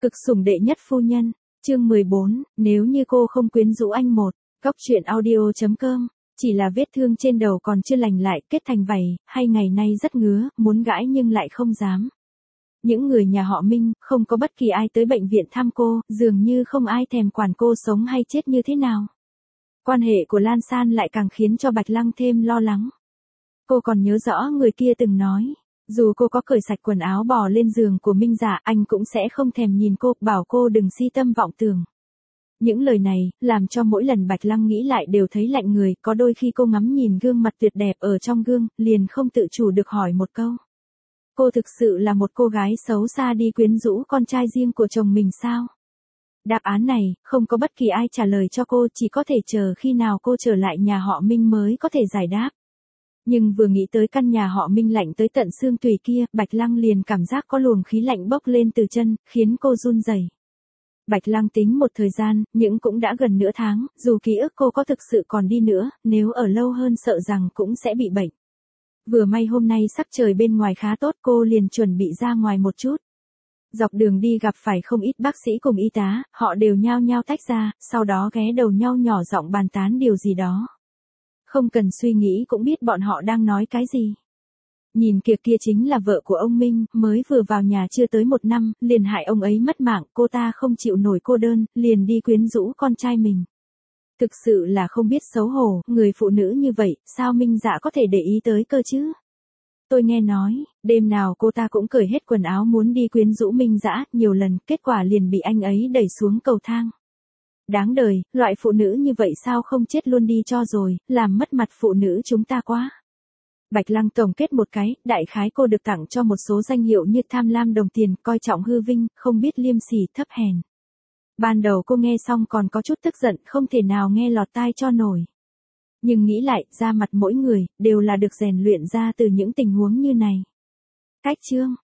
Cực sủng đệ nhất phu nhân, chương 14, nếu như cô không quyến rũ anh một, góc truyện audio.com, chỉ là vết thương trên đầu còn chưa lành lại kết thành vảy, hay ngày nay rất ngứa, muốn gãi nhưng lại không dám. Những người nhà họ Minh, không có bất kỳ ai tới bệnh viện thăm cô, dường như không ai thèm quản cô sống hay chết như thế nào. Quan hệ của Lan San lại càng khiến cho Bạch Lăng thêm lo lắng. Cô còn nhớ rõ người kia từng nói, dù cô có cởi sạch quần áo bò lên giường của Minh Dạ, anh cũng sẽ không thèm nhìn cô, bảo cô đừng si tâm vọng tưởng. Những lời này, làm cho mỗi lần Bạch Lăng nghĩ lại đều thấy lạnh người, có đôi khi cô ngắm nhìn gương mặt tuyệt đẹp ở trong gương, liền không tự chủ được hỏi một câu. Cô thực sự là một cô gái xấu xa đi quyến rũ con trai riêng của chồng mình sao? Đáp án này, không có bất kỳ ai trả lời cho cô, chỉ có thể chờ khi nào cô trở lại nhà họ Minh mới có thể giải đáp. Nhưng vừa nghĩ tới căn nhà họ Minh lạnh tới tận xương tủy kia, Bạch Lăng liền cảm giác có luồng khí lạnh bốc lên từ chân, khiến cô run rẩy. Bạch Lăng tính một thời gian, nhưng cũng đã gần nửa tháng, dù ký ức cô có thực sự còn đi nữa, nếu ở lâu hơn sợ rằng cũng sẽ bị bệnh. Vừa may hôm nay sắc trời bên ngoài khá tốt, cô liền chuẩn bị ra ngoài một chút. Dọc đường đi gặp phải không ít bác sĩ cùng y tá, họ đều nhao nhao tách ra, sau đó ghé đầu nhau nhỏ giọng bàn tán điều gì đó. Không cần suy nghĩ cũng biết bọn họ đang nói cái gì. Nhìn kìa, kia chính là vợ của ông Minh, mới vừa vào nhà chưa tới 1 năm, liền hại ông ấy mất mạng, cô ta không chịu nổi cô đơn, liền đi quyến rũ con trai mình. Thực sự là không biết xấu hổ, người phụ nữ như vậy, sao Minh Dạ có thể để ý tới cơ chứ? Tôi nghe nói, đêm nào cô ta cũng cởi hết quần áo muốn đi quyến rũ Minh Dạ, nhiều lần, kết quả liền bị anh ấy đẩy xuống cầu thang. Đáng đời, loại phụ nữ như vậy sao không chết luôn đi cho rồi, làm mất mặt phụ nữ chúng ta quá. Bạch Lăng tổng kết một cái, đại khái cô được tặng cho một số danh hiệu như tham lam đồng tiền, coi trọng hư vinh, không biết liêm sỉ, thấp hèn. Ban đầu cô nghe xong còn có chút tức giận, không thể nào nghe lọt tai cho nổi. Nhưng nghĩ lại, da mặt mỗi người, đều là được rèn luyện ra từ những tình huống như này. Cách chương,